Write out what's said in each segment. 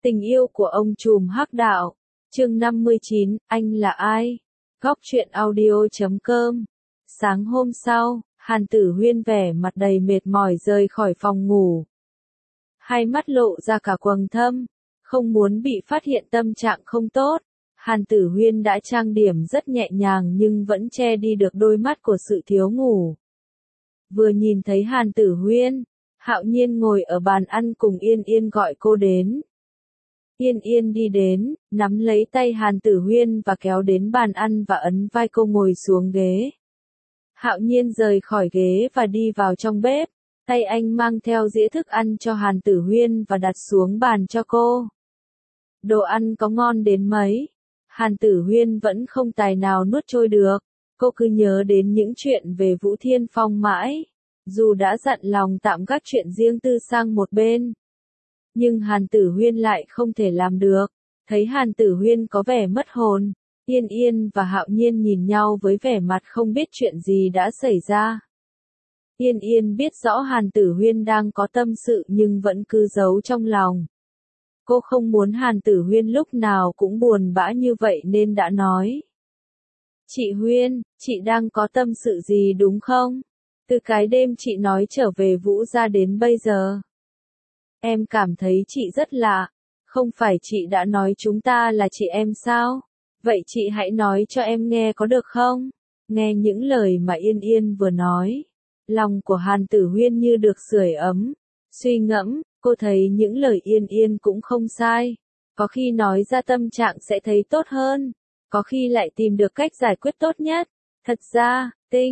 Tình yêu của ông trùm hắc đạo. Chương 59, anh là ai? Góc truyện audio.com. Sáng hôm sau, Hàn Tử Huyên vẻ mặt đầy mệt mỏi rời khỏi phòng ngủ. Hai mắt lộ ra cả quầng thâm, không muốn bị phát hiện tâm trạng không tốt. Hàn Tử Huyên đã trang điểm rất nhẹ nhàng nhưng vẫn che đi được đôi mắt của sự thiếu ngủ. Vừa nhìn thấy Hàn Tử Huyên, Hạo Nhiên ngồi ở bàn ăn cùng Yên Yên gọi cô đến. Yên Yên đi đến, nắm lấy tay Hàn Tử Huyên và kéo đến bàn ăn và ấn vai cô ngồi xuống ghế. Hạo Nhiên rời khỏi ghế và đi vào trong bếp, tay anh mang theo dĩa thức ăn cho Hàn Tử Huyên và đặt xuống bàn cho cô. Đồ ăn có ngon đến mấy, Hàn Tử Huyên vẫn không tài nào nuốt trôi được, cô cứ nhớ đến những chuyện về Vũ Thiên Phong mãi, dù đã dặn lòng tạm gác chuyện riêng tư sang một bên. Nhưng Hàn Tử Huyên lại không thể làm được, thấy Hàn Tử Huyên có vẻ mất hồn, Yên Yên và Hạo Nhiên nhìn nhau với vẻ mặt không biết chuyện gì đã xảy ra. Yên Yên biết rõ Hàn Tử Huyên đang có tâm sự nhưng vẫn cứ giấu trong lòng. Cô không muốn Hàn Tử Huyên lúc nào cũng buồn bã như vậy nên đã nói. Chị Huyên, chị đang có tâm sự gì đúng không? Từ cái đêm chị nói trở về Vũ gia đến bây giờ. Em cảm thấy chị rất lạ, không phải chị đã nói chúng ta là chị em sao? Vậy chị hãy nói cho em nghe có được không? Nghe những lời mà Yên Yên vừa nói, lòng của Hàn Tử Huyên như được sưởi ấm. Suy ngẫm, cô thấy những lời Yên Yên cũng không sai. Có khi nói ra tâm trạng sẽ thấy tốt hơn, có khi lại tìm được cách giải quyết tốt nhất. Thật ra,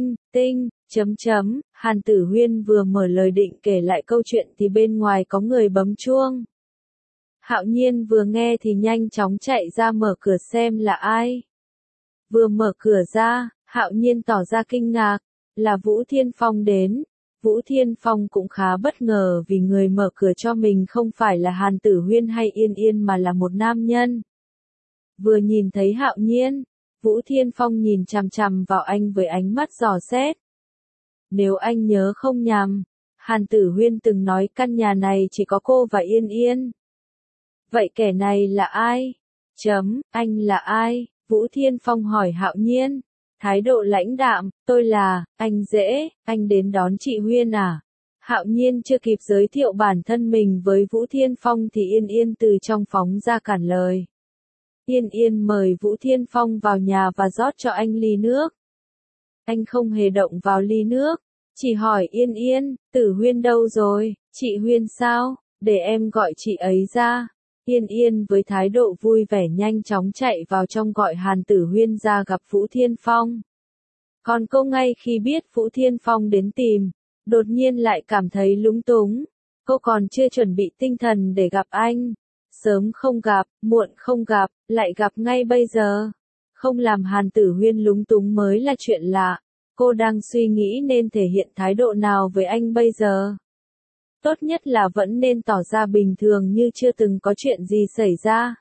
Hàn Tử Huyên vừa mở lời định kể lại câu chuyện thì bên ngoài có người bấm chuông. Hạo Nhiên vừa nghe thì nhanh chóng chạy ra mở cửa xem là ai. Vừa mở cửa ra, Hạo Nhiên tỏ ra kinh ngạc, là Vũ Thiên Phong đến. Vũ Thiên Phong cũng khá bất ngờ vì người mở cửa cho mình không phải là Hàn Tử Huyên hay Yên Yên mà là một nam nhân. Vừa nhìn thấy Hạo Nhiên, Vũ Thiên Phong nhìn chằm chằm vào anh với ánh mắt dò xét. Nếu anh nhớ không nhầm, Hàn Tử Huyên từng nói căn nhà này chỉ có cô và Yên Yên. Vậy kẻ này là ai? Anh là ai? Vũ Thiên Phong hỏi Hạo Nhiên. Thái độ lãnh đạm, tôi là, anh Dễ, anh đến đón chị Huyên à? Hạo Nhiên chưa kịp giới thiệu bản thân mình với Vũ Thiên Phong thì Yên Yên từ trong phóng ra cản lời. Yên Yên mời Vũ Thiên Phong vào nhà và rót cho anh ly nước. Anh không hề động vào ly nước, chỉ hỏi Yên Yên, Tử Huyên đâu rồi, chị Huyên sao, để em gọi chị ấy ra. Yên Yên với thái độ vui vẻ nhanh chóng chạy vào trong gọi Hàn Tử Huyên ra gặp Vũ Thiên Phong. Còn cô ngay khi biết Vũ Thiên Phong đến tìm, đột nhiên lại cảm thấy lúng túng. Cô còn chưa chuẩn bị tinh thần để gặp anh. Sớm không gặp, muộn không gặp, lại gặp ngay bây giờ. Không làm Hàn Tử Huyên lúng túng mới là chuyện lạ. Cô đang suy nghĩ nên thể hiện thái độ nào với anh bây giờ. Tốt nhất là vẫn nên tỏ ra bình thường như chưa từng có chuyện gì xảy ra.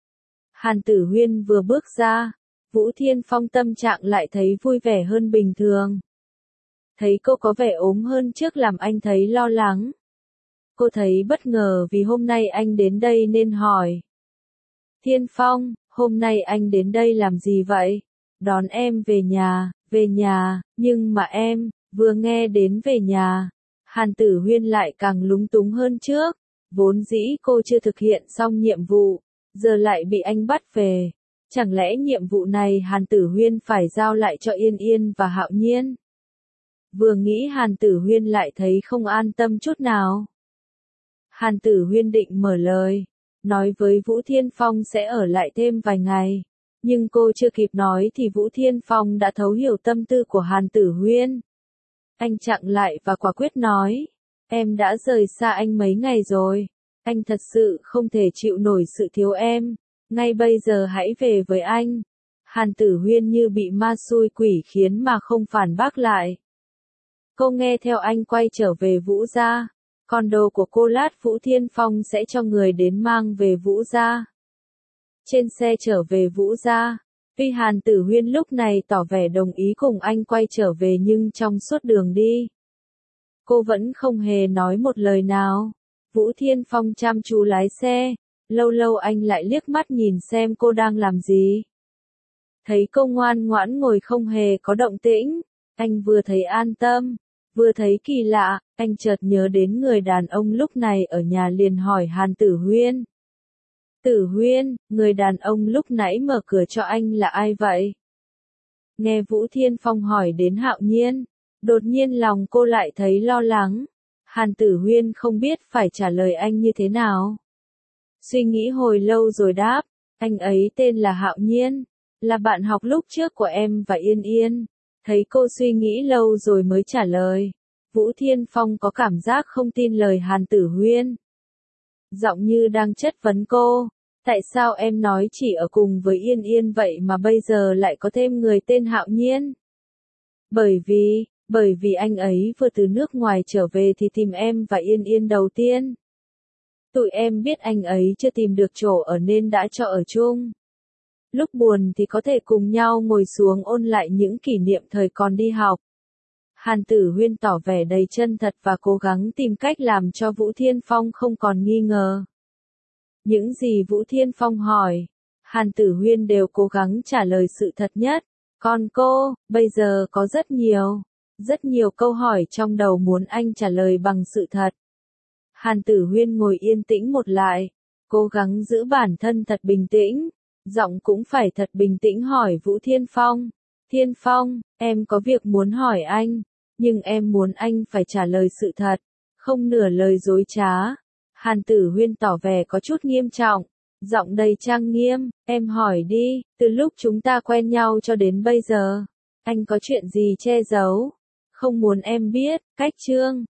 Hàn Tử Huyên vừa bước ra, Vũ Thiên Phong tâm trạng lại thấy vui vẻ hơn bình thường. Thấy cô có vẻ ốm hơn trước làm anh thấy lo lắng. Cô thấy bất ngờ vì hôm nay anh đến đây nên hỏi. Thiên Phong, hôm nay anh đến đây làm gì vậy? Đón em về nhà, nhưng mà em, vừa nghe đến về nhà. Hàn Tử Huyên lại càng lúng túng hơn trước, vốn dĩ cô chưa thực hiện xong nhiệm vụ, giờ lại bị anh bắt về. Chẳng lẽ nhiệm vụ này Hàn Tử Huyên phải giao lại cho Yên Yên và Hạo Nhiên? Vừa nghĩ Hàn Tử Huyên lại thấy không an tâm chút nào. Hàn Tử Huyên định mở lời, nói với Vũ Thiên Phong sẽ ở lại thêm vài ngày. Nhưng cô chưa kịp nói thì Vũ Thiên Phong đã thấu hiểu tâm tư của Hàn Tử Huyên. Anh chặn lại và quả quyết nói, em đã rời xa anh mấy ngày rồi, anh thật sự không thể chịu nổi sự thiếu em, ngay bây giờ hãy về với anh. Hàn Tử Huyên như bị ma xui quỷ khiến mà không phản bác lại. Cô nghe theo anh quay trở về Vũ gia, còn đồ của cô lát Vũ Thiên Phong sẽ cho người đến mang về Vũ gia. Trên xe trở về Vũ gia, tuy Hàn Tử Huyên lúc này tỏ vẻ đồng ý cùng anh quay trở về nhưng trong suốt đường đi, cô vẫn không hề nói một lời nào. Vũ Thiên Phong chăm chú lái xe, Lâu lâu anh lại liếc mắt nhìn xem cô đang làm gì. Thấy cô ngoan ngoãn ngồi không hề có động tĩnh, anh vừa thấy an tâm, vừa thấy kỳ lạ, anh chợt nhớ đến người đàn ông lúc này ở nhà liền hỏi Hàn Tử Huyên. Tử Huyên, người đàn ông lúc nãy mở cửa cho anh là ai vậy? Nghe Vũ Thiên Phong hỏi đến Hạo Nhiên, đột nhiên lòng cô lại thấy lo lắng. Hàn Tử Huyên không biết phải trả lời anh như thế nào. Suy nghĩ hồi lâu rồi đáp, anh ấy tên là Hạo Nhiên, là bạn học lúc trước của em và Yên Yên. Thấy cô suy nghĩ lâu rồi mới trả lời. Vũ Thiên Phong có cảm giác không tin lời Hàn Tử Huyên. Giọng như đang chất vấn cô. Tại sao em nói chỉ ở cùng với Yên Yên vậy mà bây giờ lại có thêm người tên Hạo Nhiên? Bởi vì anh ấy vừa từ nước ngoài trở về thì tìm em và Yên Yên đầu tiên. Tụi em biết anh ấy chưa tìm được chỗ ở nên đã cho ở chung. Lúc buồn thì có thể cùng nhau ngồi xuống ôn lại những kỷ niệm thời còn đi học. Hàn Tử Huyên tỏ vẻ đầy chân thật và cố gắng tìm cách làm cho Vũ Thiên Phong không còn nghi ngờ. Những gì Vũ Thiên Phong hỏi, Hàn Tử Huyên đều cố gắng trả lời sự thật nhất. Còn cô, bây giờ có rất nhiều câu hỏi trong đầu muốn anh trả lời bằng sự thật. Hàn Tử Huyên ngồi yên tĩnh một lại, cố gắng giữ bản thân thật bình tĩnh, giọng cũng phải thật bình tĩnh hỏi Vũ Thiên Phong. Thiên Phong, em có việc muốn hỏi anh, nhưng em muốn anh phải trả lời sự thật, không nửa lời dối trá. Hàn Tử Huyên tỏ vẻ có chút nghiêm trọng, giọng đầy trang nghiêm, em hỏi đi, từ lúc chúng ta quen nhau cho đến bây giờ, anh có chuyện gì che giấu, không muốn em biết, cách chương